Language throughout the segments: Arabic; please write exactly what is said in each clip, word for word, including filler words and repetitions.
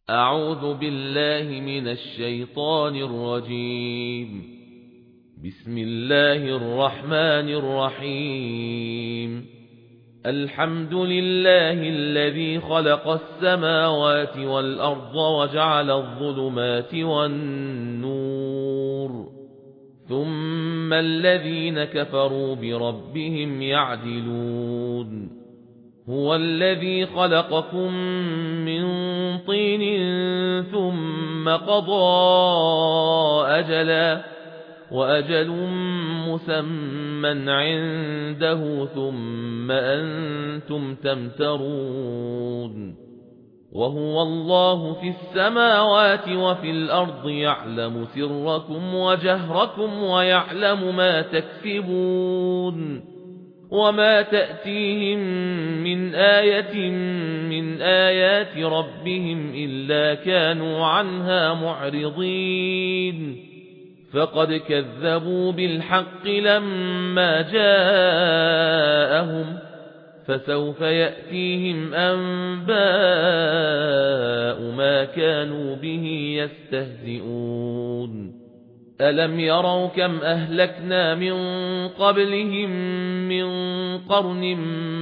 أعوذ بالله من الشيطان الرجيم. بسم الله الرحمن الرحيم. الحمد لله الذي خلق السماوات والأرض وجعل الظلمات والنور، ثم الذين كفروا بربهم يعدلون. هو الذي خلقكم من طين ثم قضى أجلا وأجل مسمى عنده ثم أنتم تمترون. وهو الله في السماوات وفي الأرض يعلم سركم وجهركم ويعلم ما تكسبون. وما تأتيهم من آية من آيات ربهم إلا كانوا عنها معرضين. فقد كذبوا بالحق لما جاءهم، فسوف يأتيهم أنباء ما كانوا به يستهزئون. ألم يروا كم أهلكنا من قبلهم من قرن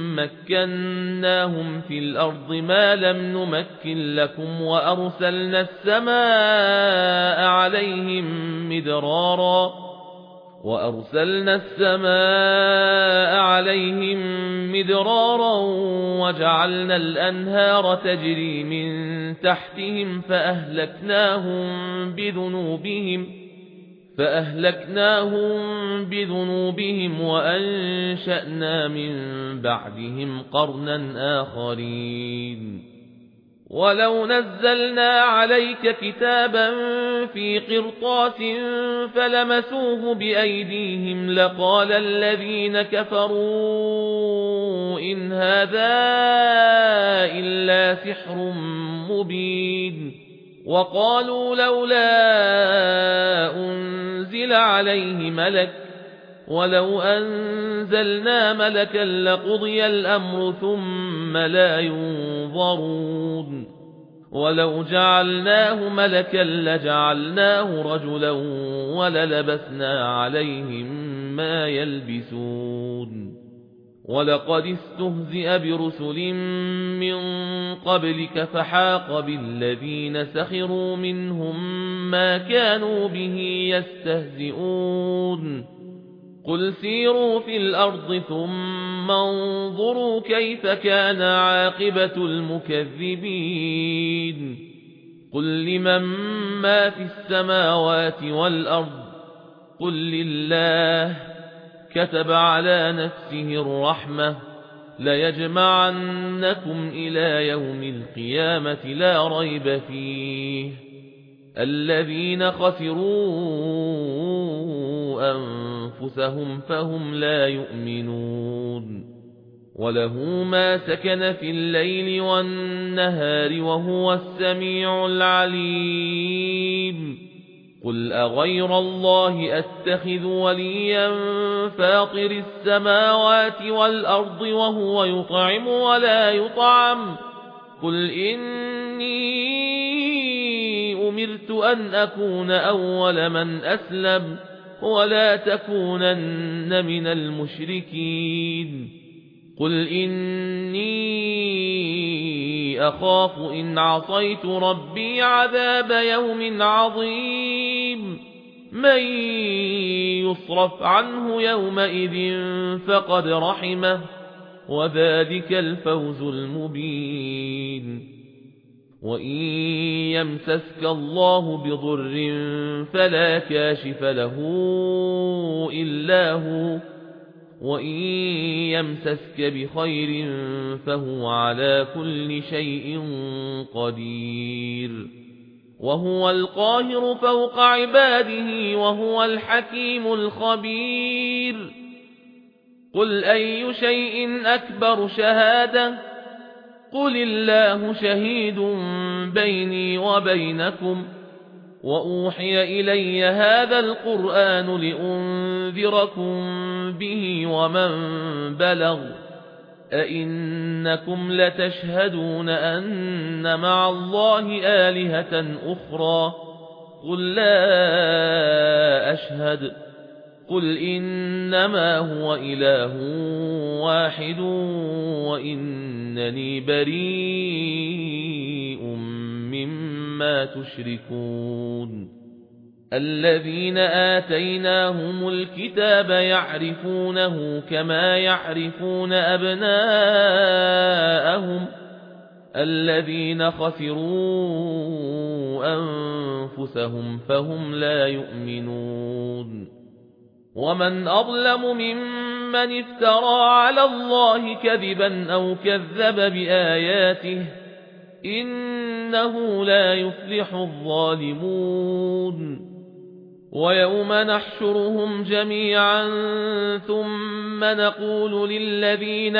مكناهم في الأرض ما لم نمكن لكم، وأرسلنا السماء عليهم مدرارا وأرسلنا السماء عليهم مدرارا وجعلنا الأنهار تجري من تحتهم فأهلكناهم بذنوبهم فأهلكناهم بذنوبهم وأنشأنا من بعدهم قرنا آخرين. ولو نزلنا عليك كتابا في قرطاس فلمسوه بأيديهم لقال الذين كفروا إن هذا إلا سحر مبين. وقالوا لولا أنزل عليه ملك ولو أنزلنا ملكا لقضي الأمر ثم لا ينظرون. ولو جعلناه ملكا لجعلناه رجلا وللبسنا عليهم ما يلبسون. ولقد استهزئ برسل من قبلك فحاق بالذين سخروا منهم ما كانوا به يستهزئون. قل سيروا في الأرض ثم انظروا كيف كان عاقبة المكذبين. قل لمن ما في السماوات والأرض قل لله كتب على نفسه الرحمة ليجمعنكم إلى يوم القيامة لا ريب فيه. الذين خسروا أنفسهم فهم لا يؤمنون. وله ما سكن في الليل والنهار وهو السميع العليم. قل أغير الله أتخذ وليا فاطر السماوات والأرض وهو يطعم ولا يطعم. قل إني أمرت أن أكون أول من أسلم ولا تكونن من المشركين. قل إني أخاف إن عصيت ربي عذاب يوم عظيم. من يصرف عنه يومئذ فقد رحمه وذلك الفوز المبين. وإن يمسسك الله بضر فلا كاشف له إلا هو، وإن يمسسك بخير فهو على كل شيء قدير. وهو القاهر فوق عباده وهو الحكيم الخبير. قل أي شيء أكبر شهادة؟ قل الله شهيد بيني وبينكم. وأوحي إلي هذا القرآن لأنذركم به ومن بلغ أئنكم لتشهدون أن مع الله آلهة أخرى قل لا أشهد قل إنما هو إله واحد وإنني بريء مما تشركون الذين آتيناهم الكتاب يعرفونه كما يعرفون أبناءهم الذين خسروا أنفسهم فهم لا يؤمنون ومن أظلم ممن افترى على الله كذبا أو كذب بآياته إنه لا يفلح الظالمون ويوم نحشرهم جميعا ثم نقول للذين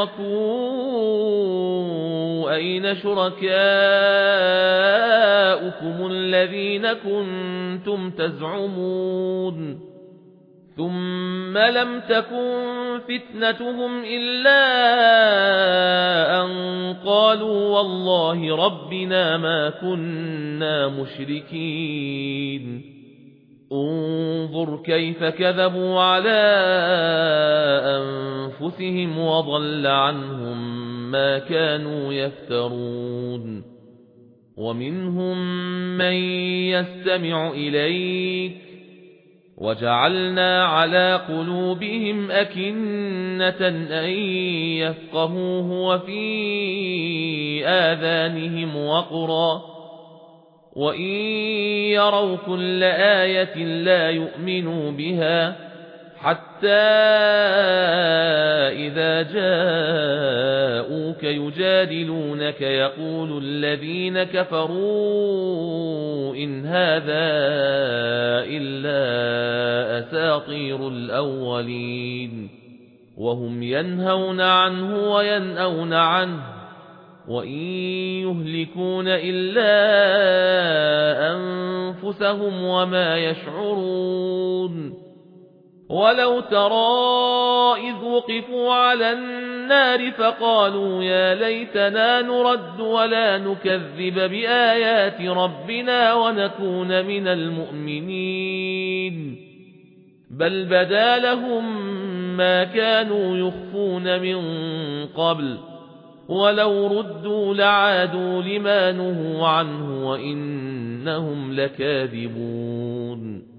أشركوا أين شركاؤكم الذين كنتم تزعمون ثم لم تكن فتنتهم إلا أن قالوا والله ربنا ما كنا مشركين انظر كيف كذبوا على أنفسهم وضل عنهم ما كانوا يفترون ومنهم من يستمع إليك وجعلنا على قلوبهم أكنة أن يفقهوه وفي آذانهم وقرا وإن يروا كل آية لا يؤمنوا بها حتى إذا جاءوك يجادلونك يقول الذين كفروا إن هذا إلا أساطير الأولين وهم ينهون عنه وينأون عنه وإن يهلكون إلا أنفسهم وما يشعرون ولو ترى إذ وقفوا على النار فقالوا يا ليتنا نرد ولا نكذب بآيات ربنا ونكون من المؤمنين بل بدا لهم ما كانوا يخفون من قبل ولو ردوا لعادوا لما نهوا عنه وإنهم لكاذبون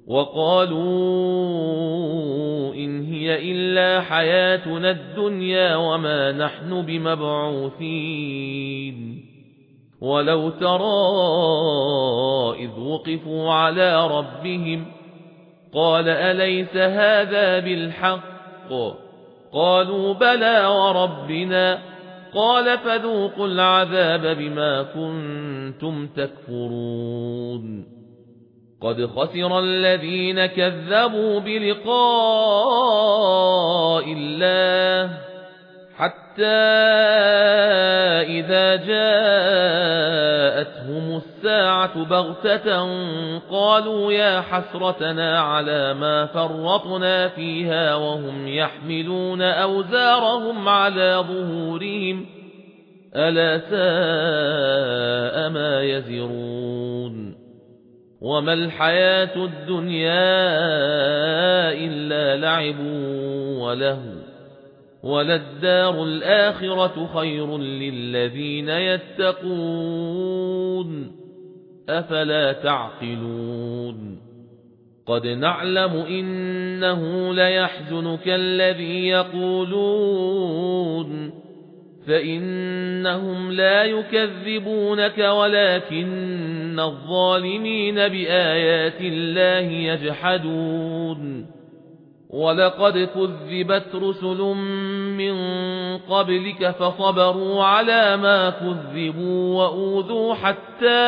وقالوا إن هي إلا حياتنا الدنيا وما نحن بمبعوثين ولو ترى إذ وقفوا على ربهم قال أليس هذا بالحق قالوا بلى وربنا قال فذوقوا العذاب بما كنتم تكفرون قد خسر الذين كذبوا بلقاء الله حتى إذا جاءتهم الساعة بغتة قالوا يا حسرتنا على ما فرطنا فيها وهم يحملون أوزارهم على ظهورهم ألا ساء ما يزرون وما الحياة الدنيا إلا لعب ولهو وللدار الآخرة خير للذين يتقون أفلا تعقلون قد نعلم إنه ليحزنك الذي يقولون فإنهم لا يكذبونك ولكن الظالمين بآيات الله يجحدون ولقد كذبت رسل من قبلك فصبروا على ما كذبوا وأوذوا حتى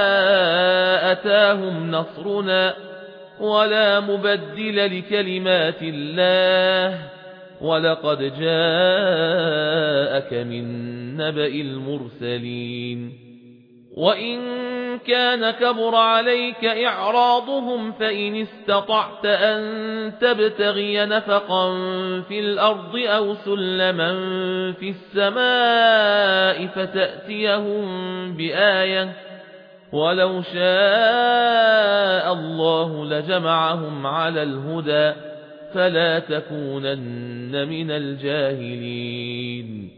أتاهم نصرنا ولا مبدل لكلمات الله ولقد جاءك من نبأ المرسلين وإن كان كبر عليك إعراضهم فإن استطعت أن تبتغي نفقا في الأرض أو سلما في السماء فتأتيهم بآية ولو شاء الله لجمعهم على الهدى فلا تكونن من الجاهلين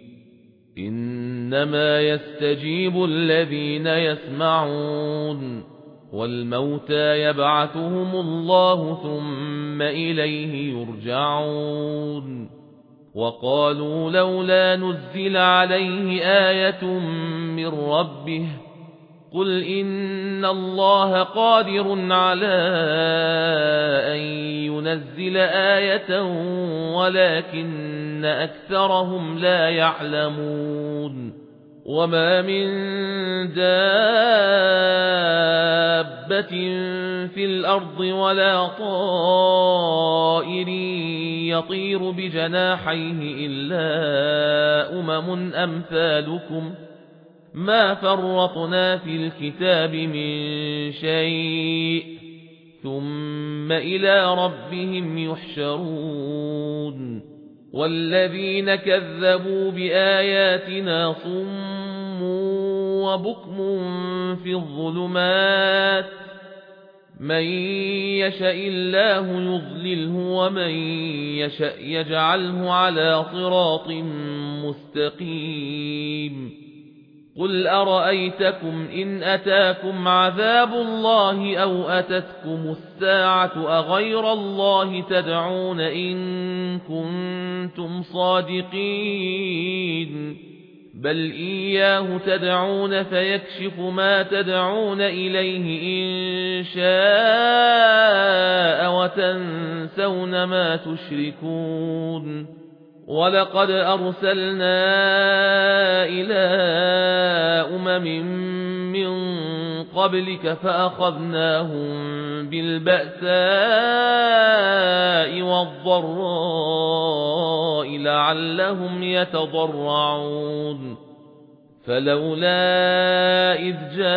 إنما يستجيب الذين يسمعون والموتى يبعثهم الله ثم إليه يرجعون وقالوا لولا نزل عليه آية من ربه قل إن الله قادر على أن ينزل آية ولكن أكثرهم لا يعلمون وما من دابة في الأرض ولا طائر يطير بجناحيه إلا أمم أمثالكم ما فرطنا في الكتاب من شيء ثم إلى ربهم يحشرون والذين كذبوا بآياتنا صم وبكم في الظلمات من يشاء الله يضلله ومن يشاء يجعله على صراط مستقيم قل أرأيتكم إن أتاكم عذاب الله أو أتتكم الساعة أغير الله تدعون إن كنتم صادقين بل إياه تدعون فيكشف ما تدعون إليه إن شاء وتنسون ما تشركون ولقد أرسلنا إلى أمم من قبلك فأخذناهم بالبأساء والضراء لعلهم يتضرعون فلولا إذ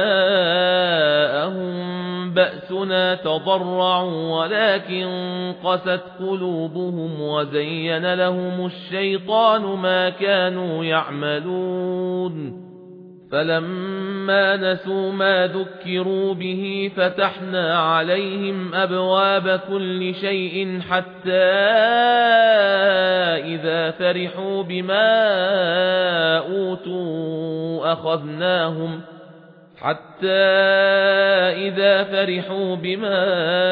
جاءهم بأسنا تضرعوا ولكن قست قلوبهم وزين لهم الشيطان ما كانوا يعملون فلما نسوا ما ذكروا به فتحنا عليهم أبواب كل شيء حتى إذا فرحوا بما أوتوا أخذناهم حتى إذا فرحوا بما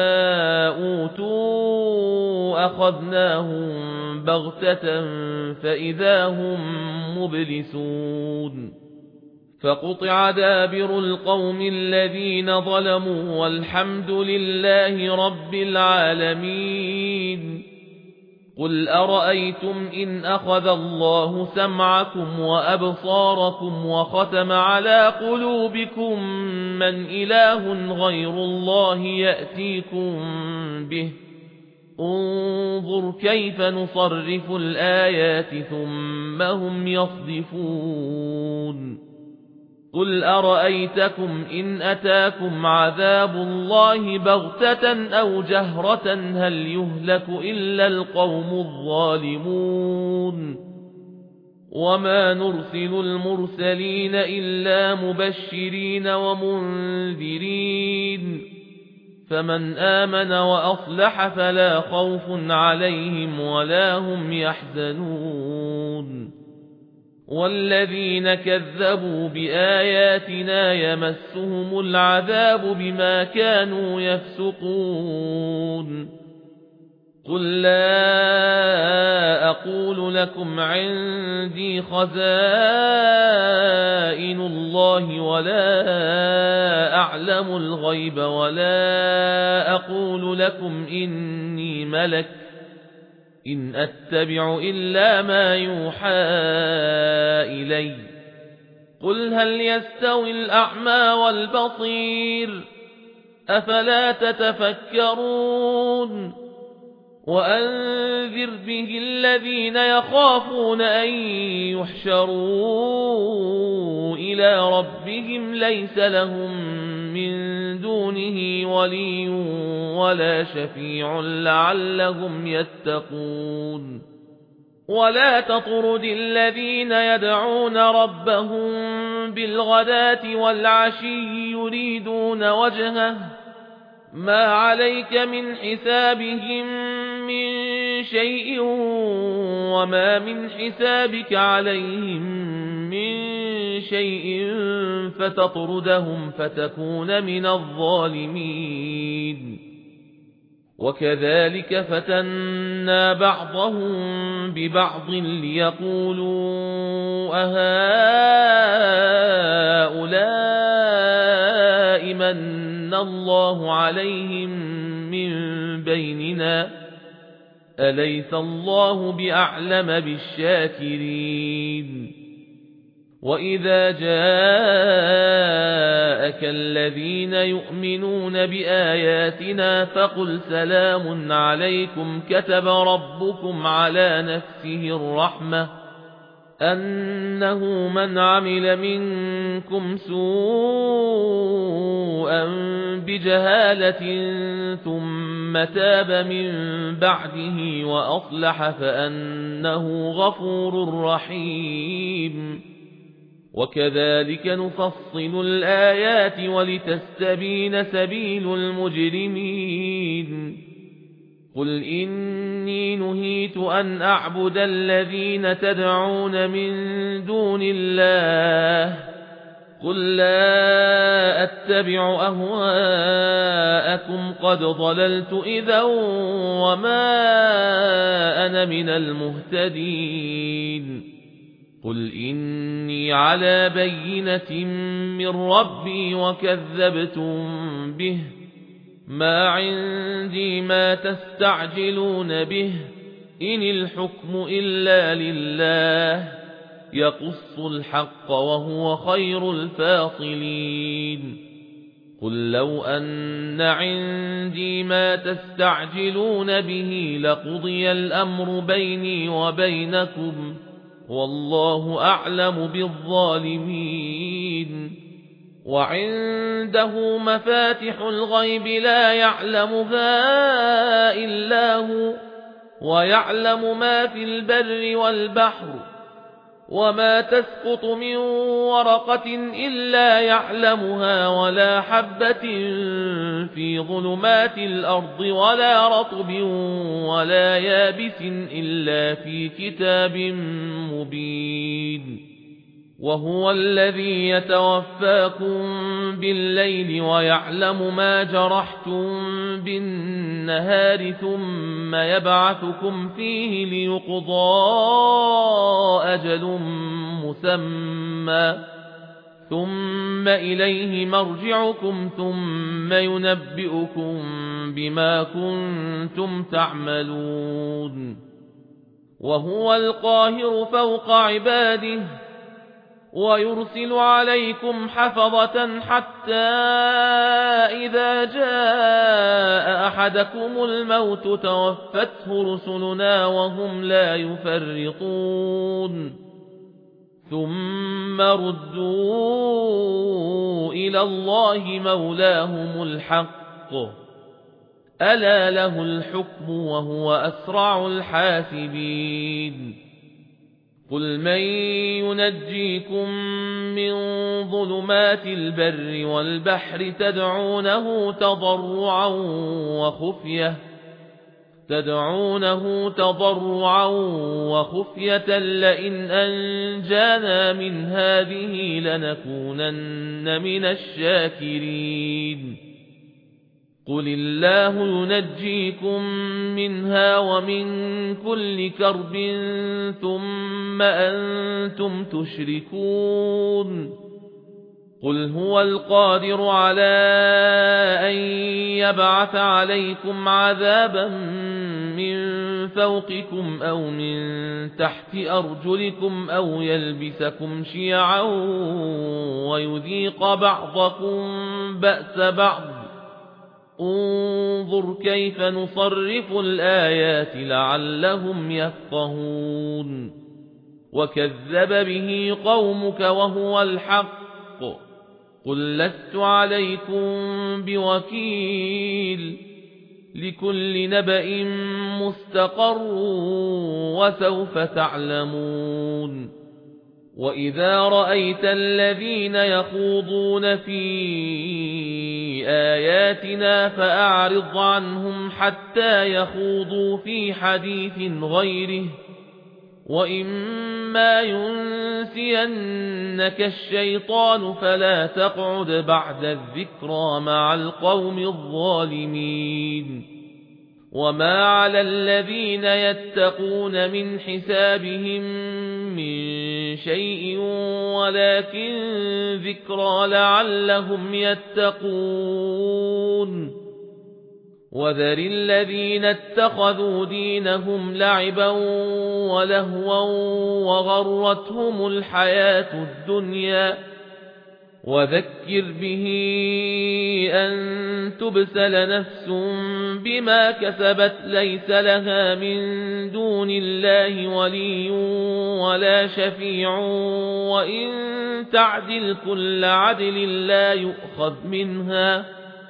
أوتوا أخذناهم بغتة فإذا هم مبلسون فقطع دابر القوم الذين ظلموا والحمد لله رب العالمين قل أرأيتم إن أخذ الله سمعكم وأبصاركم وختم على قلوبكم من إله غير الله يأتيكم به انظر كيف نصرف الآيات ثم هم يصدفون قل أرأيتكم إن أتاكم عذاب الله بغتة أو جهرة هل يهلك إلا القوم الظالمون وما نرسل المرسلين إلا مبشرين ومنذرين فمن آمن وأصلح فلا خوف عليهم ولا هم يحزنون والذين كذبوا بآياتنا يمسهم العذاب بما كانوا يفسقون قل لا أقول لكم عندي خزائن الله ولا أعلم الغيب ولا أقول لكم إني ملك إن أتبع إلا ما يوحى إلي قل هل يستوي الأعمى والبصير أفلا تتفكرون وأنذر به الذين يخافون أن يحشروا إلى ربهم ليس لهم من دونه ولي ولا شفيع لعلهم يتقون ولا تطرد الذين يدعون ربهم بالغداة والعشي يريدون وجهه ما عليك من حسابهم من شيء وما من حسابك عليهم من شيء فتطردهم فتكون من الظالمين وكذلك فتنا بعضهم ببعض ليقولوا أهؤلاء من الله عليهم من بيننا أليس الله بأعلم بالشاكرين وإذا جاءك الذين يؤمنون بآياتنا فقل سلام عليكم كتب ربكم على نفسه الرحمة أنه من عمل منكم سوءا بجهالة ثم تاب من بعده وأصلح فأنه غفور رحيم وكذلك نفصل الآيات ولتستبين سبيل المجرمين قل إني نهيت أن أعبد الذين تدعون من دون الله قل لا أتبع أهواءكم قد ضللت إذا وما أنا من المهتدين قل إني على بينة من ربي وكذبتم به ما عندي ما تستعجلون به إن الحكم إلا لله يقص الحق وهو خير الفاصلين قل لو أن عندي ما تستعجلون به لقضي الأمر بيني وبينكم والله أعلم بالظالمين وعنده مفاتح الغيب لا يعلمها إلا هو ويعلم ما في البر والبحر وما تسقط من ورقة إلا يعلمها ولا حبة في ظلمات الأرض ولا رطب ولا يابس إلا في كتاب مبين وهو الذي يتوفاكم بالليل ويعلم ما جرحتم بالنهار ثم يبعثكم فيه ليقضى أجل مسمى ثم إليه مرجعكم ثم ينبئكم بما كنتم تعملون وهو القاهر فوق عباده ويرسل عليكم حفظة حتى إذا جاء أحدكم الموت توفته رسلنا وهم لا يفرطون ثم ردوا إلى الله مولاهم الحق ألا له الحكم وهو أسرع الحاسبين قل من ينجيكم من ظلمات البر والبحر تدعونه تضرعا وخفية تدعونه تضرعا وخفية لئن أنجانا من هذه لنكونن من الشاكرين قل الله ينجيكم منها ومن كل كرب ثم أنتم تشركون قل هو القادر على أن يبعث عليكم عذابا من فوقكم أو من تحت أرجلكم أو يلبسكم شيعا ويذيق بعضكم بأس بعض انظر كيف نصرف الآيات لعلهم يفقهون وكذب به قومك وهو الحق قل لست عليكم بوكيل لكل نبأ مستقر وسوف تعلمون وإذا رأيت الذين يخوضون في آياتنا فأعرض عنهم حتى يخوضوا في حديث غيره وإما ينسينك الشيطان فلا تقعد بعد الذكرى مع القوم الظالمين وما على الذين يتقون من حسابهم من شيء ولكن ذكرى لعلهم يتقون وذر الذين اتخذوا دينهم لعبا ولهوا وغرتهم الحياة الدنيا وذكر به أن تبسل نفس بما كسبت ليس لها من دون الله ولي ولا شفيع وإن تعدل كل عدل لا يؤخذ منها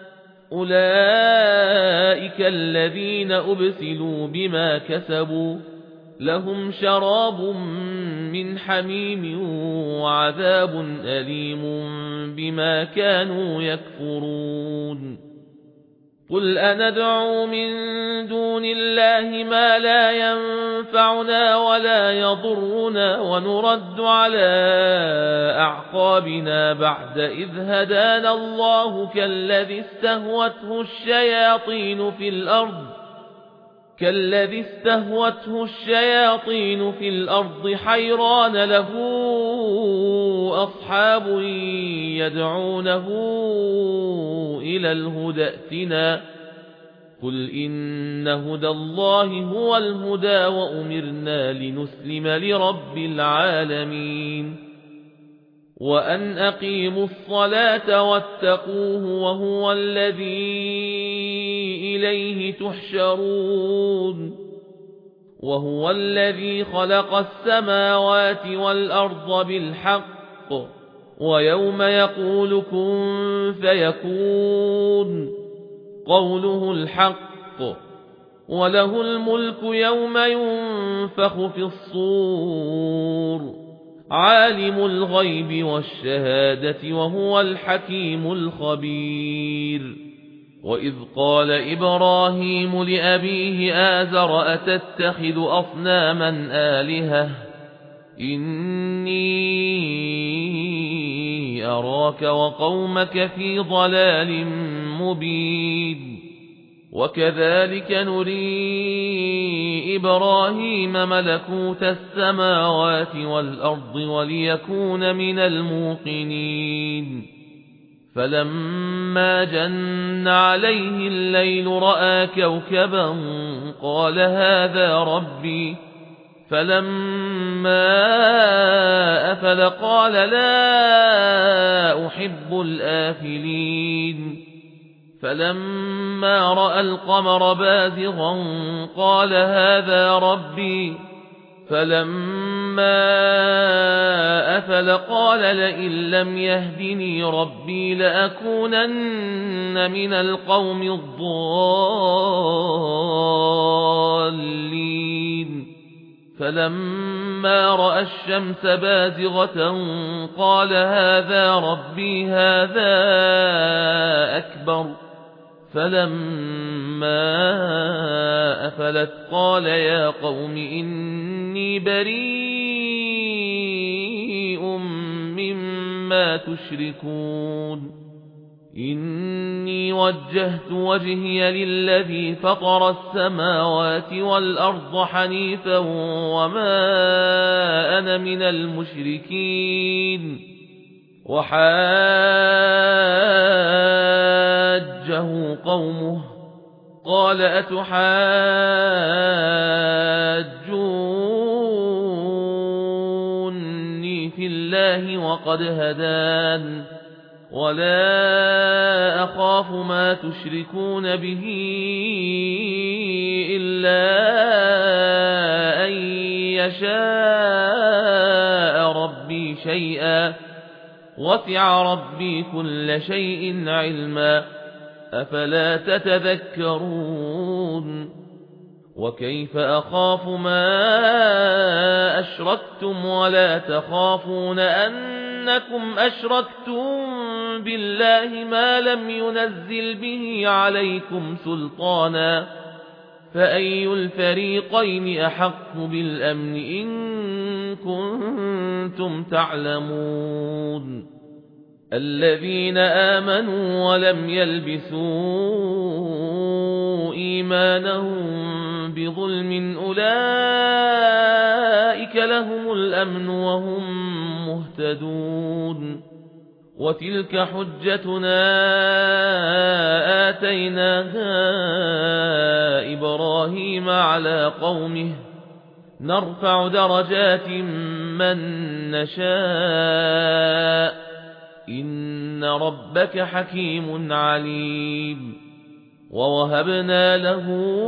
أولئك الذين أبسلوا بما كسبوا لهم شراب من حميم وعذاب أليم بما كانوا يكفرون قل أندعو من دون الله ما لا ينفعنا ولا يضرنا ونرد على أعقابنا بعد إذ هدانا الله كالذي استهوته الشياطين في الأرض كالذي استهوته الشياطين في الأرض حيران له أصحاب يدعونه إلى الهدى ائتنا قل إن هدى الله هو الهدى وأمرنا لنسلم لرب العالمين وأن أقيموا الصلاة واتقوه وهو الذي إليه تحشرون وهو الذي خلق السماوات والأرض بالحق ويوم يقول كن فيكون قوله الحق وله الملك يوم ينفخ في الصور عالم الغيب والشهادة وهو الحكيم الخبير وإذ قال إبراهيم لأبيه آزر أتتخذ أصناما آلهة إني أراك وقومك في ضلال مبين وكذلك نري إبراهيم ملكوت السماوات والأرض وليكون من الموقنين فلما جن عليه الليل رأى كوكبا قال هذا ربي فلما أفل قال لا أحب الآفلين فلما رأى القمر بازغا قال هذا ربي فلما أفل قال لئن لم يهدني ربي لأكونن من القوم الضالين فلما رأى الشمس بازغة قال هذا ربي هذا أكبر فلما أفلت قال يا قوم إني بريء مما تشركون إني وجهت وجهي للذي فطر السماوات والأرض حنيفا وما أنا من المشركين وحاجه قومه قال أتحاجوني في الله وقد هدان ولا أخاف ما تشركون به إلا أن يشاء ربي شيئا وسع ربي كل شيء علما أفلا تتذكرون وكيف أخاف ما أشركتم ولا تخافون أنكم أشركتم بالله ما لم ينزل به عليكم سلطانا فأي الفريقين أحق بالأمن إن كنتم تعلمون الذين آمنوا ولم يلبسوا إيمانهم بظلم أولئك لهم الأمن وهم مهتدون وتلك حجتنا آتيناها إبراهيم على قومه نرفع درجات من نشاء إن ربك حكيم عليم ووهبنا له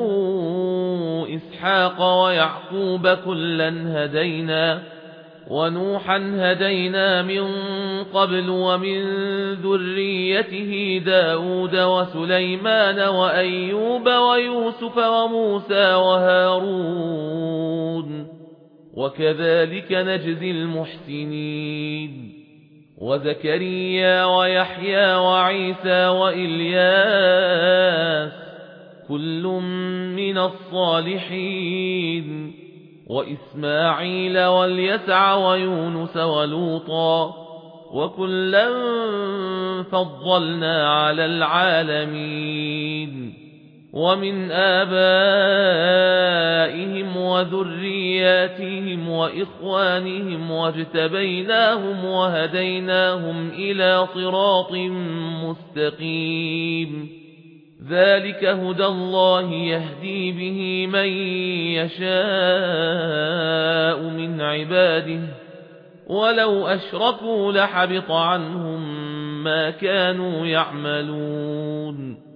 إسحاق ويعقوب كلا هدينا ونوحا هدينا من قبل ومن ذريته داود وسليمان وأيوب ويوسف وموسى وهارون وكذلك نجزي المحسنين وزكريا ويحيى وعيسى وإلياس كل من الصالحين وإسماعيل واليسع ويونس ولوطا وكلا فضلنا على العالمين ومن آبائهم وذرياتهم وإخوانهم واجتبيناهم وهديناهم إلى صراط مستقيم ذلك هدى الله يهدي به من يشاء من عباده ولو أشركوا لحبط عنهم ما كانوا يعملون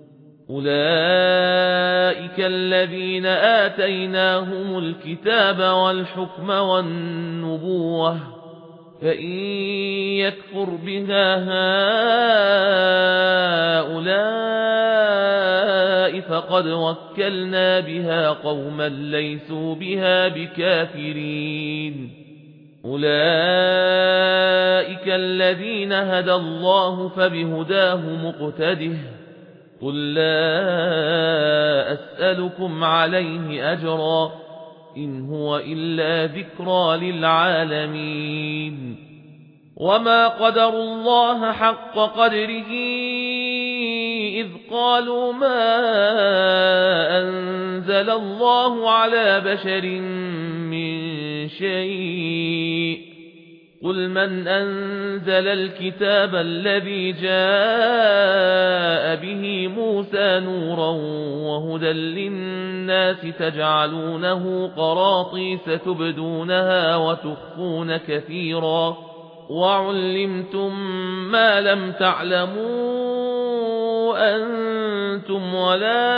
أولئك الذين آتيناهم الكتاب والحكم والنبوة فإن يكفر بها هؤلاء فقد وكلنا بها قوما ليسوا بها بكافرين أولئك الذين هدى الله فبهداه مقتده قل لا أسألكم عليه أجرا إن هو إلا ذكرى للعالمين وما قدروا الله حق قدره إذ قالوا ما أنزل الله على بشر من شيء قل من أنزل الكتاب الذي جاء به موسى نورا وهدى للناس تجعلونه قراطيس تبدونها وتخفون كثيرا وعلمتم ما لم تعلموا أنتم ولا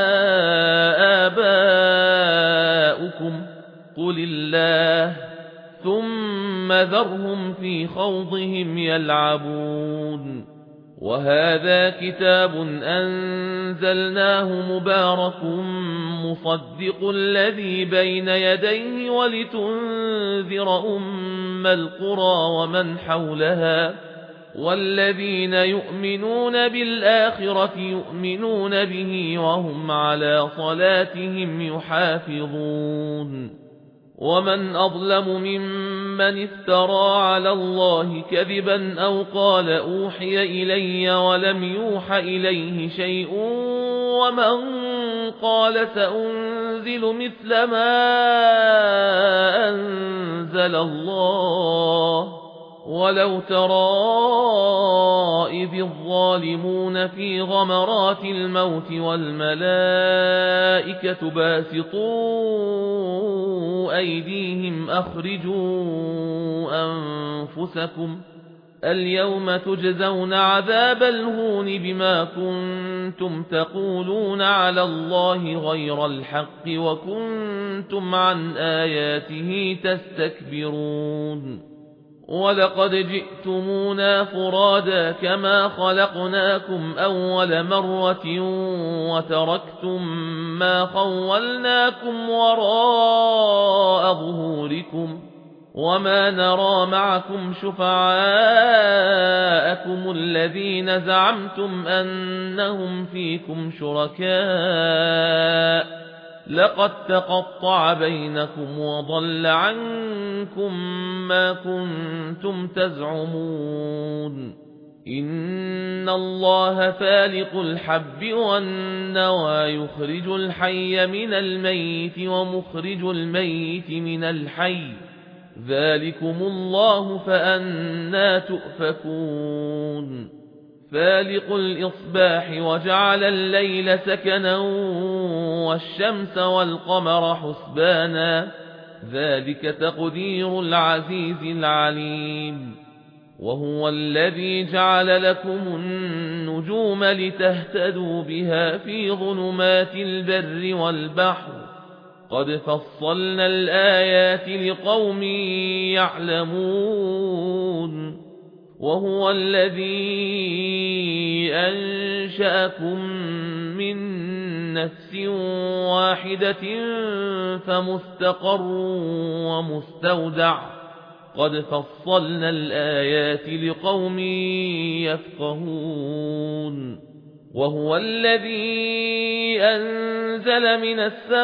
آباؤكم قل الله ثم ذرهم في خوضهم يلعبون وهذا كتاب أنزلناه مبارك مصدق الذي بين يديه ولتنذر أم القرى ومن حولها والذين يؤمنون بالآخرة يؤمنون به وهم على صلاتهم يحافظون ومن أظلم ممن افترى على الله كذبا أو قال أوحي إلي ولم يوح إليه شيء ومن قال سأنزل مثل ما أنزل الله ولو ترى إذ الظالمون في غمرات الموت والملائكة باسطوا أيديهم أخرجوا أنفسكم اليوم تجزون عذاب الهون بما كنتم تقولون على الله غير الحق وكنتم عن آياته تستكبرون ولقد جئتمونا فرادا كما خلقناكم أول مرة وتركتم ما خولناكم وراء ظهوركم وما نرى معكم شفعاءكم الذين زعمتم أنهم فيكم شركاء لقد تقطع بينكم وضل عنكم ما كنتم تزعمون إن الله فالق الحب والنوى يخرج الحي من الميت ومخرج الميت من الحي ذلكم الله فأنى تؤفكون فالق الإصباح وجعل الليل سكنا والشمس والقمر حسبانا ذلك تقدير العزيز العليم وهو الذي جعل لكم النجوم لتهتدوا بها في ظلمات البر والبحر قد فصلنا الآيات لقوم يعلمون وهو الذي أنشأكم من نفس واحدة فمستقر ومستودع قد فصلنا الآيات لقوم يفقهون وهو الذي أنزل من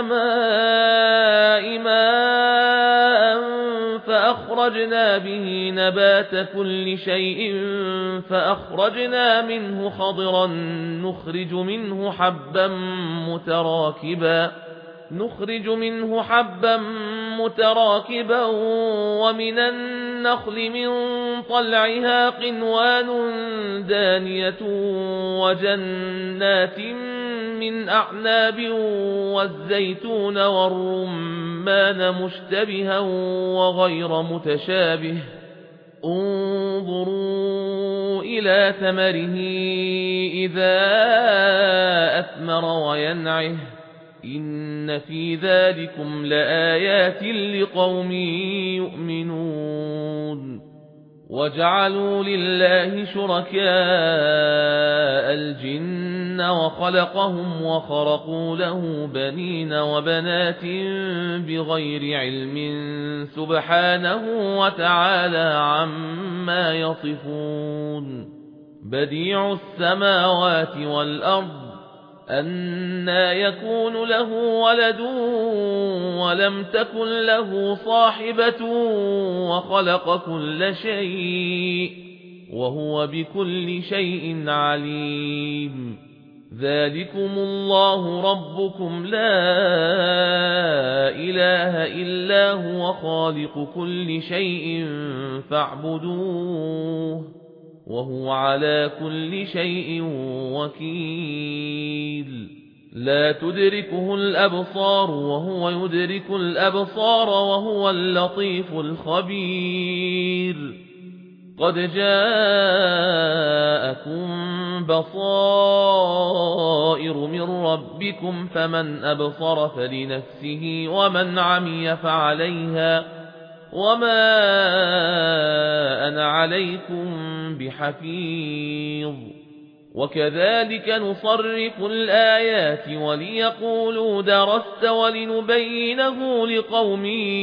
السماء ماء فأخرجنا به نبات كل شيء فأخرجنا منه خضرا نخرج منه حبا متراكبا نخرج منه حبا متراكبا ومن النخل من طلعها قنوان دانية وجنات من أعناب والزيتون والرمان مشتبها وغير متشابه انظروا إلى ثمره إذا أثمر وينعه إن في ذلكم لآيات لقوم يؤمنون وجعلوا لله شركاء الجن وخلقهم وخرقوا له بنين وبنات بغير علم سبحانه وتعالى عما يصفون بديع السماوات والأرض أنى يكون له ولد ولم تكن له صاحبة وخلق كل شيء وهو بكل شيء عليم ذلكم الله ربكم لا إله إلا هو خالق كل شيء فاعبدوه وهو على كل شيء وكيل لا تدركه الأبصار وهو يدرك الأبصار وهو اللطيف الخبير قد جاءكم بصائر من ربكم فمن أبصر فلنفسه ومن عمي فعليها وما أنا عليكم بحفيظ وكذلك نصرف الآيات وليقولوا درست ولنبينه لقوم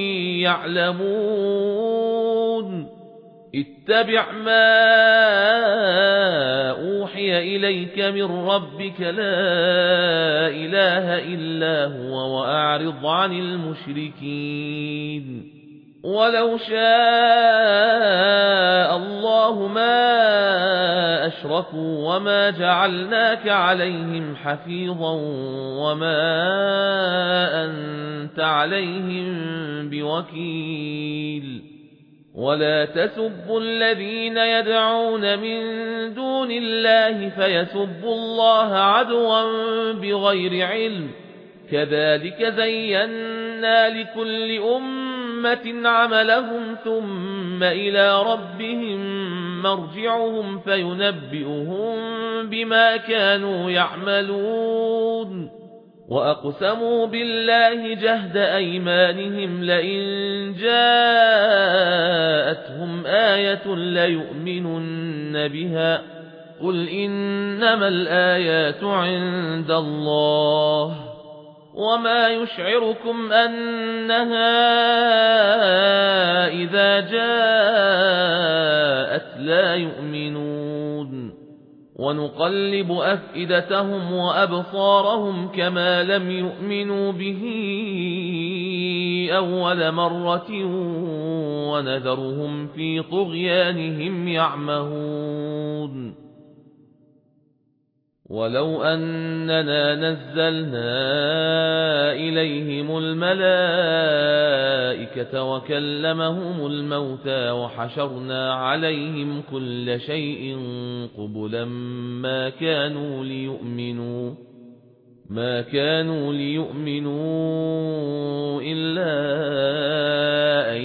يعلمون اتبع ما أوحي إليك من ربك لا إله إلا هو وأعرض عن المشركين ولو شاء الله ما أشركوا وما جعلناك عليهم حفيظا وما أنت عليهم بوكيل ولا تسبوا الذين يدعون من دون الله فيسبوا الله عدوا بغير علم كذلك زينا لكل أمة أمة عملهم ثم إلى ربهم مرجعهم فينبئهم بما كانوا يعملون وأقسموا بالله جهد أيمانهم لئن جاءتهم آية ليؤمنن بها قل إنما الآيات عند الله وما يشعركم أنها إذا جاءت لا يؤمنون ونقلب أفئدتهم وأبصارهم كما لم يؤمنوا به أول مرة ونذرهم في طغيانهم يعمهون ولو أننا نزلنا إليهم الملائكة وكلمهم الموتى وحشرنا عليهم كل شيء قبلا ما كانوا ليؤمنوا ما كانوا ليؤمنوا إلا أن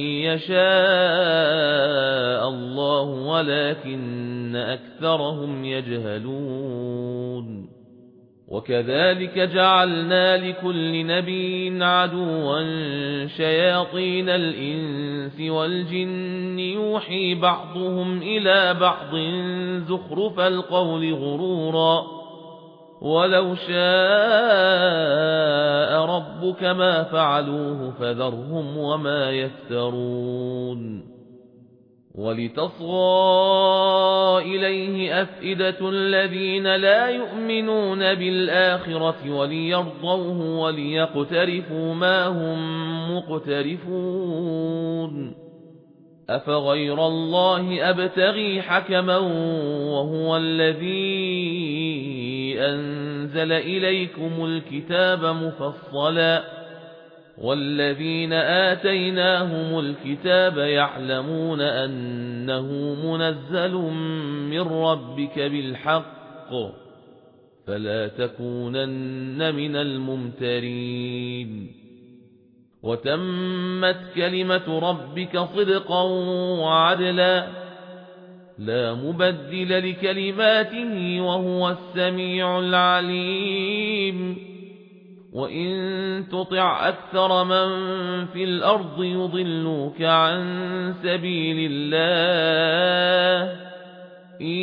يشاء الله ولكن أكثرهم يجهلون وكذلك جعلنا لكل نبي عدوا شياطين الإنس والجن يوحي بعضهم إلى بعض زخرف القول غرورا ولو شاء ربك ما فعلوه فذرهم وما يفترون ولتصغى إليه أفئدة الذين لا يؤمنون بالآخرة وليرضوه وليقترفوا ما هم مقترفون أفغير الله أبتغي حكما وهو الذي أنزل إليكم الكتاب مفصلا والذين آتيناهم الكتاب يعلمون أنه منزل من ربك بالحق فلا تكونن من الممترين وتمت كلمة ربك صدقا وعدلا لا مبدل لكلماته وهو السميع العليم وإن تطع أكثر من في الأرض يضلوك عن سبيل الله إن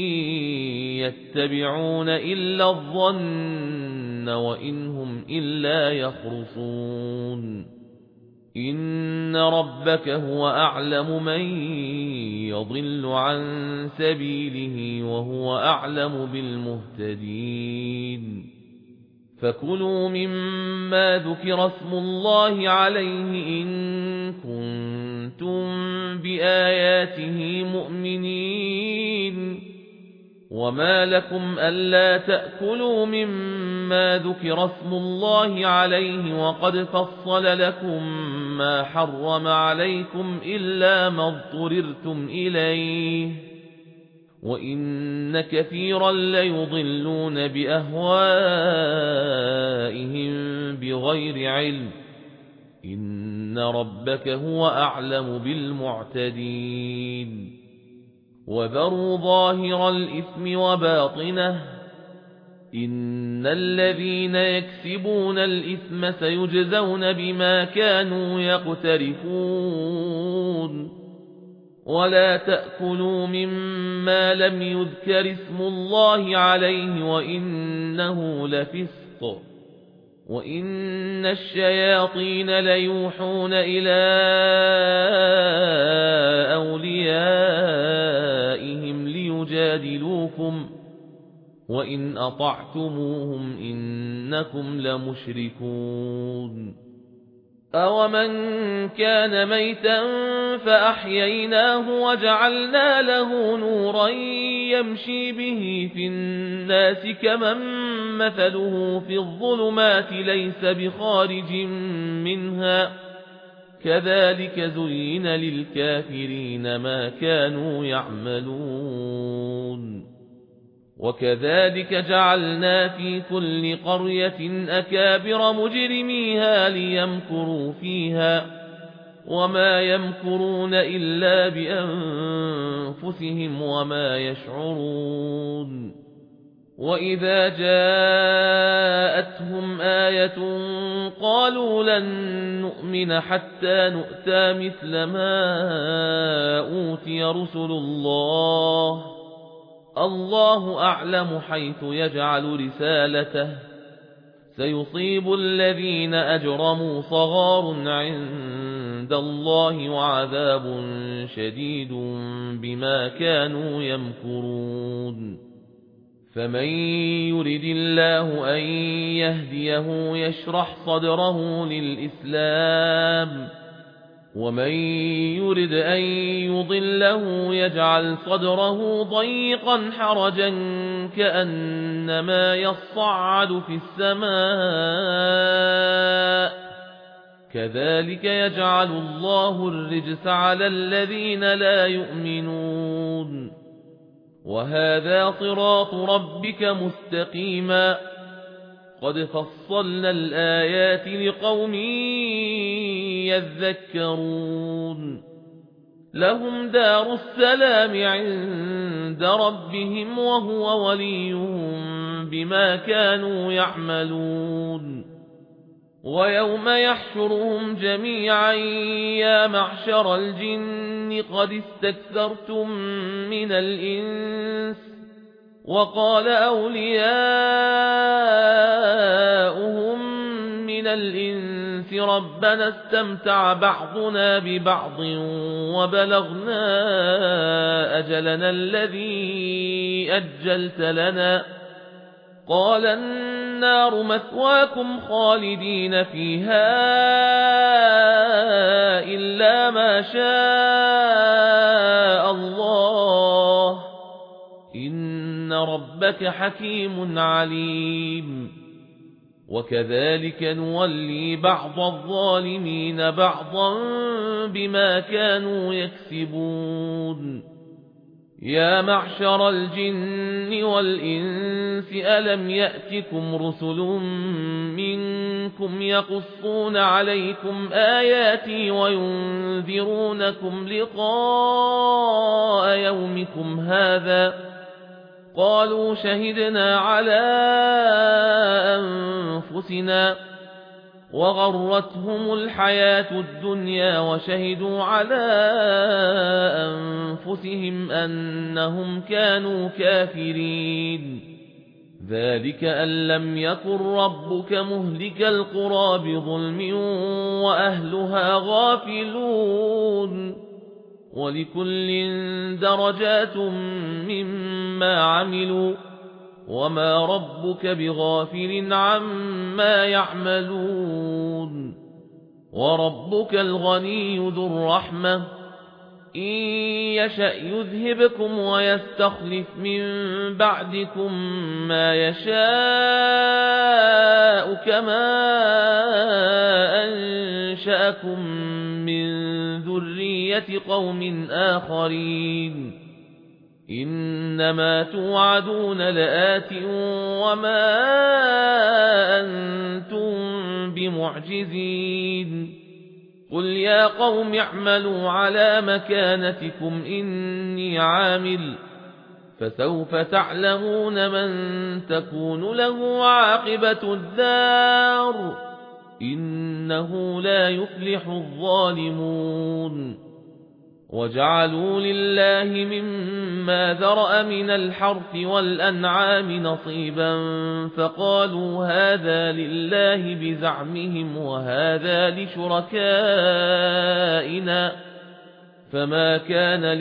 يتبعون إلا الظن وإن هم إلا يخرصون إن ربك هو أعلم من يضل عن سبيله وهو أعلم بالمهتدين فكلوا مما ذكر اسم الله عليه إن كنتم بآياته مؤمنين وما لكم ألا تأكلوا مما ذكر اسم الله عليه وقد فصل لكم ما حرم عليكم إلا ما اضطررتم إليه وإن كثيرا ليضلون بأهوائهم بغير علم إن ربك هو أعلم بالمعتدين وذروا ظاهر الإثم وباطنه إن الذين يكسبون الإثم سيجزون بما كانوا يقترفون ولا تأكلوا مما لم يذكر اسم الله عليه وإنه لفسق وإن الشياطين ليوحون إلى أوليائهم ليجادلوكم وإن أطعتموهم إنكم لمشركون أَوَمَنْ كَانَ مَيْتًا فَأَحْيَيْنَاهُ وَجَعَلْنَا لَهُ نُورًا يَمْشِي بِهِ فِي النَّاسِ كَمَنْ مَثَلُهُ فِي الظُّلُمَاتِ لَيْسَ بِخَارِجٍ مِنْهَا كَذَلِكَ زُيِّنَ لِلْكَافِرِينَ مَا كَانُوا يَعْمَلُونَ وكذلك جعلنا في كل قرية أكابر مجرميها ليمكروا فيها وما يمكرون إلا بأنفسهم وما يشعرون وإذا جاءتهم آية قالوا لن نؤمن حتى نؤتى مثل ما أوتي رسل الله الله أعلم حيث يجعل رسالته سيصيب الذين أجرموا صغار عند الله وعذاب شديد بما كانوا يمكرون فمن يرد الله أن يهديه يشرح صدره للإسلام ومن يرد أن يضله يجعل صدره ضيقا حرجا كأنما يصعد في السماء كذلك يجعل الله الرجس على الذين لا يؤمنون وهذا صراط ربك مستقيما قد فصلنا الآيات لقوم يذكرون لهم دار السلام عند ربهم وهو وليهم بما كانوا يعملون ويوم يحشرهم جميعا يا معشر الجن قد استكثرتم من الإنس وقال أولياؤهم من الإنس ربنا استمتع بعضنا ببعض وبلغنا أجلنا الذي أجلت لنا قال النار مثواكم خالدين فيها إلا ما شاء الله إن ربك حكيم عليم وكذلك نولي بعض الظالمين بعضا بما كانوا يكسبون يا معشر الجن والإنس ألم يأتكم رسل منكم يقصون عليكم آياتي وينذرونكم لقاء يومكم هذا قالوا شهدنا على أنفسنا وغرتهم الحياة الدنيا وشهدوا على أنفسهم أنهم كانوا كافرين ذلك أن لم يكن ربك مهلك القرى بظلم وأهلها غافلون ولكل درجات مما عملوا وما ربك بغافل عما يعملون وربك الغني ذو الرحمة إن يشأ يذهبكم ويستخلف من بعدكم ما يشاء كما أنشأكم من ذرية قوم آخرين إنما توعدون لآت وما أنتم بمعجزين قل يا قوم اعملوا على مكانتكم إني عامل فسوف تعلمون من تكون له عاقبة الدار إنه لا يفلح الظالمون وجعلوا لله مما ذرأ من الحرث والأنعام نصيبا فقالوا هذا لله بزعمهم وهذا لشركائنا فما كان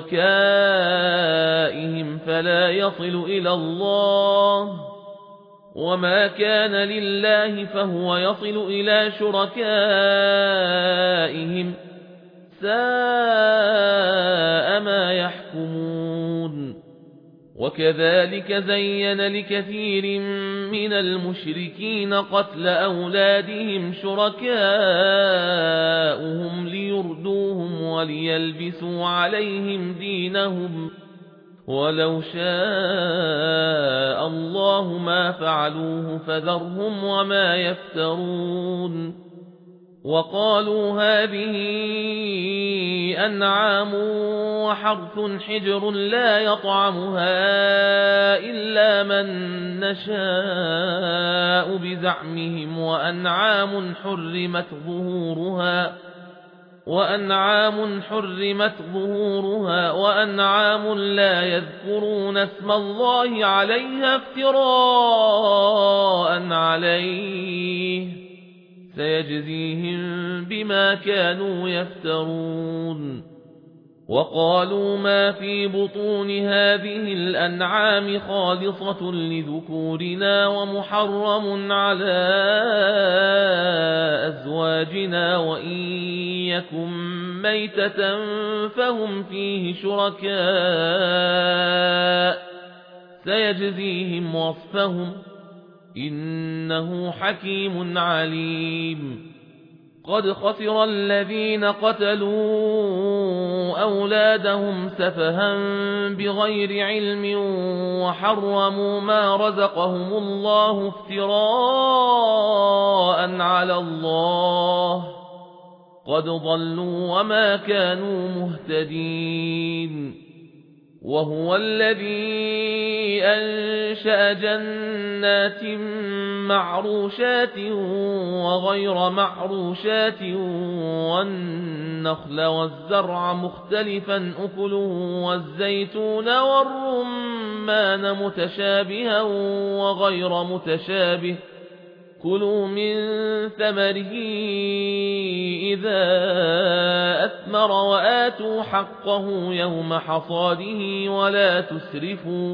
لشركائهم فلا يصل إلى الله وما كان لله فهو يصل إلى شركائهم ساء ما يحكمون وكذلك زين لكثير من المشركين قتل أولادهم شركاؤهم ليردوهم وليلبسوا عليهم دينهم ولو شاء الله ما فعلوه فذرهم وما يفترون وقالوا هذه أنعام وحرث حجر لا يطعمها إلا من نشاء بزعمهم وأنعام حرمت ظهورها وأنعام حرمت ظهورها وأنعام لا يذكرون اسم الله عليها افتراء عليه سيجزيهم بما كانوا يفترون. وقالوا ما في بطون هذه الأنعام خالصة لذكورنا ومحرم على أزواجنا وإن يكن ميتة فهم فيه شركاء سيجزيهم وصفهم إنه حكيم عليم. قد خسر الذين قتلوا أولادهم سفها بغير علم وحرموا ما رزقهم الله افتراء على الله قد ضلوا وما كانوا مهتدين. وهو الذي أنشأ جنات معروشات وغير معروشات والنخل والزرع مختلفا أكله والزيتون والرمان متشابها وغير متشابه كلوا من ثمره إذا أثمر وآتوا حقه يوم حصاده ولا تسرفوا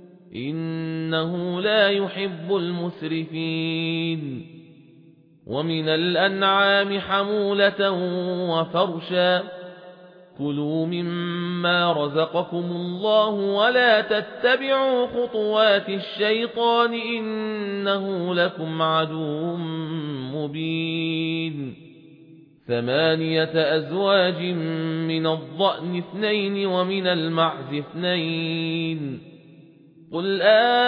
إنه لا يحب المسرفين. ومن الأنعام حمولة وفرشا كلوا مما رزقكم الله ولا تتبعوا خطوات الشيطان إنه لكم عدو مبين. ثمانية أزواج من الضأن اثنين ومن المعز اثنين قل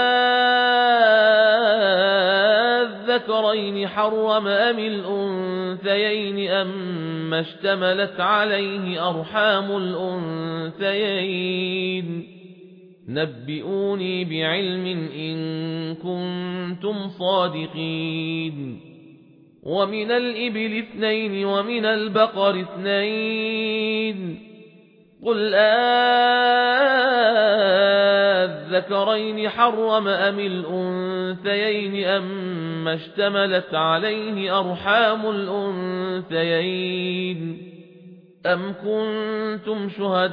أذكرين حرم أم الأنثيين أم اشتملت عليه أرحام الأنثيين نبئوني بعلم إن كنتم صادقين. ومن الإبل اثنين ومن البقر اثنين قل أذكرين حرم أم الأنثيين أم اشتملت عليه أرحام الأنثيين أم كنتم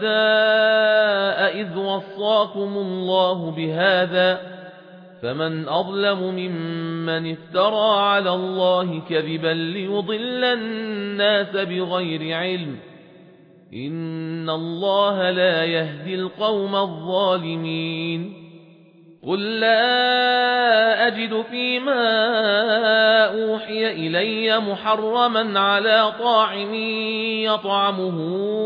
شهداء إذ وصاكم الله بهذا فمن أظلم ممن افترى على الله كذبا ليضل الناس بغير علم إن الله لا يهدي القوم الظالمين. قل لا أجد فيما أوحي إلي محرما على طاعم يطعمه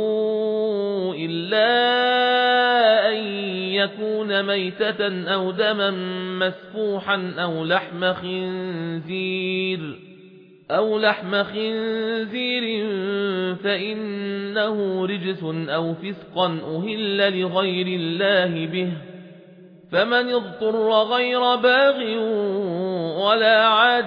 إلا أن يكون ميتة أو دما مسفوحا أو لحم خنزير أو لحم خنزير فإنه رجس أو فسقا أهل لغير الله به فمن اضطر غير باغ ولا عاد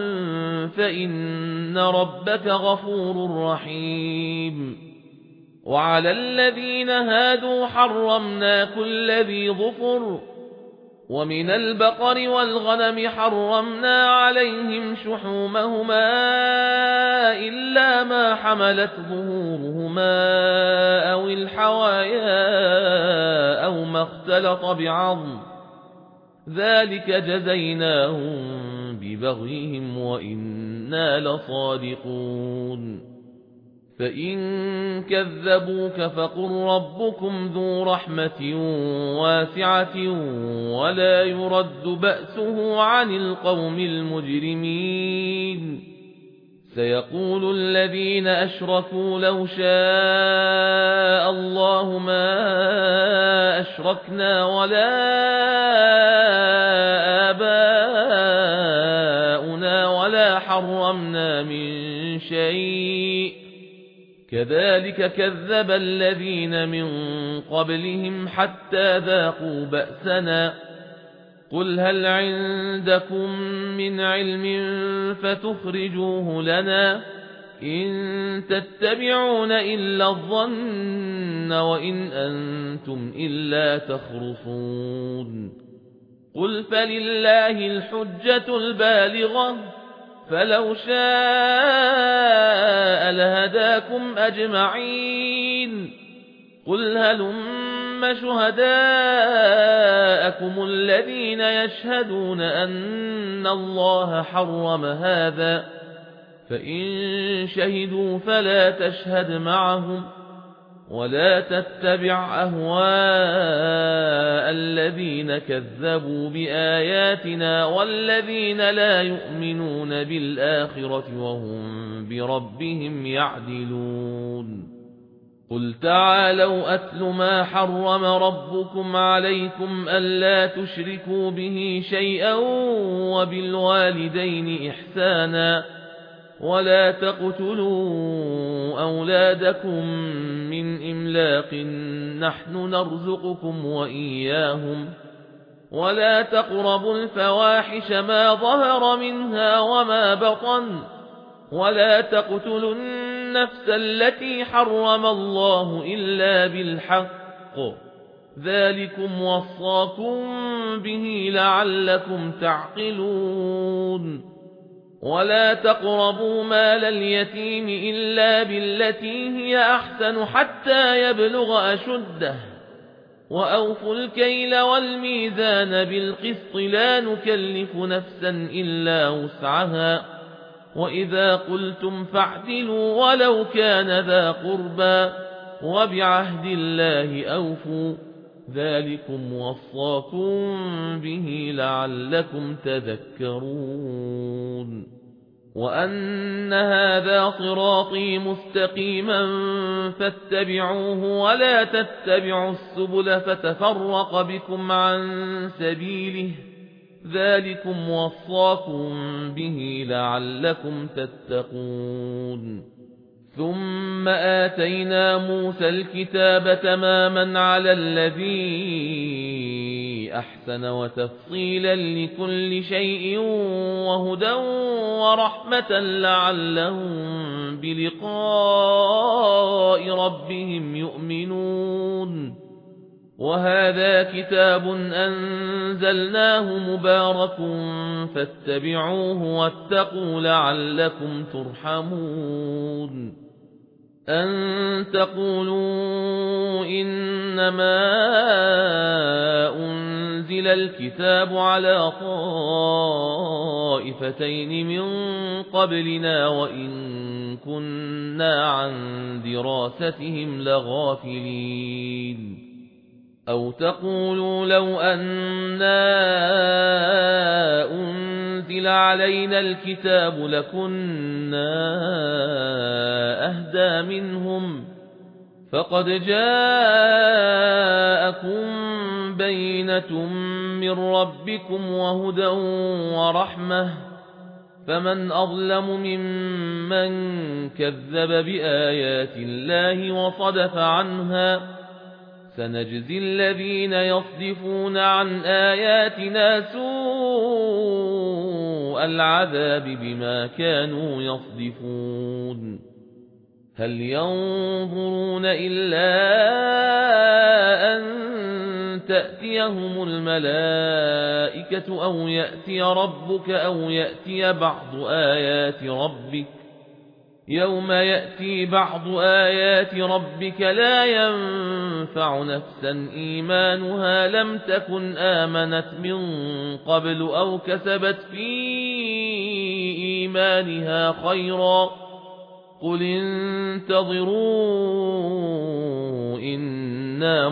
فإن ربك غفور رحيم. وعلى الذين هادوا حرمنا كل ذي ظفر ومن البقر والغنم حرمنا عليهم شحومهما إلا ما حملت ظهورهما أو الحوايا أو ما اختلط بعظم ذلك جزيناهم ببغيهم وإنا لصادقون. فإن كذبوك فقل ربكم ذو رحمة واسعة ولا يرد بأسه عن القوم المجرمين. سيقول الذين أشركوا لو شاء الله ما أشركنا ولا آباؤنا ولا حرمنا من شيء كذلك كذب الذين من قبلهم حتى ذاقوا بأسنا قل هل عندكم من علم فتخرجوه لنا إن تتبعون إلا الظن وإن أنتم إلا تخرصون قل فلله الحجة البالغة فلو شاء لهداكم أجمعين قل هلم شهداءكم الذين يشهدون أن الله حرم هذا فإن شهدوا فلا تشهد معهم ولا تتبع أهواء الذين كذبوا بآياتنا والذين لا يؤمنون بالآخرة وهم بربهم يعدلون قل تعالوا أتل ما حرم ربكم عليكم ألا تشركوا به شيئا وبالوالدين إحسانا ولا تقتلوا أولادكم من إملاق نحن نرزقكم وإياهم ولا تقربوا الفواحش ما ظهر منها وما بطن ولا تقتلوا النفس التي حرم الله إلا بالحق ذلكم وصاكم به لعلكم تعقلون ولا تقربوا مال اليتيم إلا بالتي هي أحسن حتى يبلغ أشده وأوفوا الكيل والميزان بالقسط لا نكلف نفسا إلا وسعها وإذا قلتم فاعدلوا ولو كان ذا قربى وبعهد الله أوفوا ذلكم وصاكم به لعلكم تذكرون وأن هذا صراطي مستقيما فاتبعوه ولا تتبعوا السبل فتفرق بكم عن سبيله ذلكم وصاكم به لعلكم تتقون ثم آتينا موسى الكتاب تماما على الذي أحسن وتفصيلا لكل شيء وهدى ورحمة لعلهم بلقاء ربهم يؤمنون وهذا كتاب أنزلناه مبارك فاتبعوه واتقوا لعلكم ترحمون أن تقولوا إنما أنزل الكتاب على طائفتين من قبلنا وإن كنا عن دراستهم لغافلين أو تقولوا لو أنا أنزل علينا الكتاب لكنا أهدى منهم فقد جاءكم بينة من ربكم وهدى ورحمة فمن أظلم ممن كذب بآيات الله وصدف عنها سنجزي الذين يصدفون عن آياتنا سوء العذاب بما كانوا يصدفون هل ينظرون إلا أن تأتيهم الملائكة أو يأتي ربك أو يأتي بعض آيات ربك يوم يأتي بعض آيات ربك لا ينفع نفسا إيمانها لم تكن آمنت من قبل أو كسبت في إيمانها خيرا قل انتظروا إنا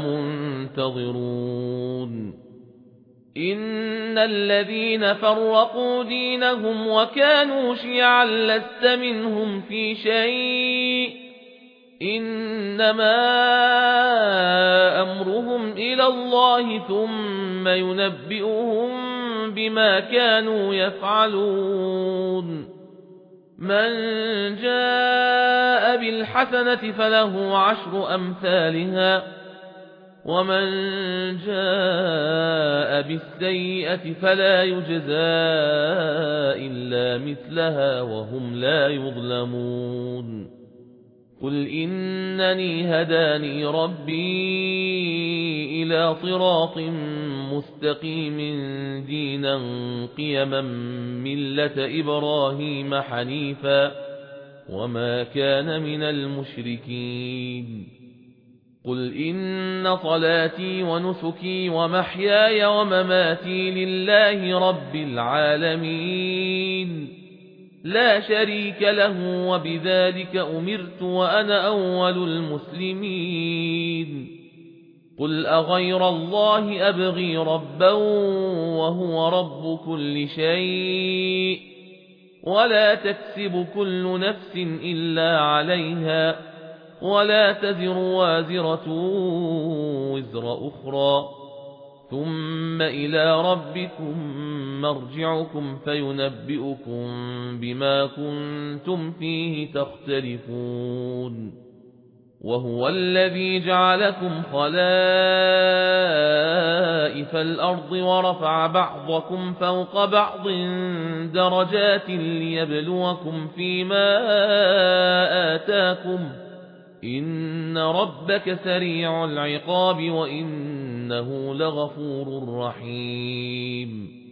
منتظرون إن الذين فرقوا دينهم وكانوا شيعا لست منهم في شيء إنما أمرهم إلى الله ثم ينبئهم بما كانوا يفعلون من جاء بالحسنة فله عشر أمثالها ومن جاء بالسيئة فلا يجزى إلا مثلها وهم لا يظلمون قل إنني هداني ربي إلى صراط مستقيم دينا قيما ملة إبراهيم حنيفا وما كان من المشركين قل إن صلاتي ونسكي ومحياي ومماتي لله رب العالمين لا شريك له وبذلك أمرت وأنا أول المسلمين قل أغير الله أبغي ربا وهو رب كل شيء ولا تكسب كل نفس إلا عليها ولا تزر وازرة وزر أخرى ثم إلى ربكم مرجعكم فينبئكم بما كنتم فيه تختلفون وهو الذي جعلكم خلائف الأرض ورفع بعضكم فوق بعض درجات ليبلوكم فيما آتاكم إن ربك سريع العقاب وإنه لغفور رحيم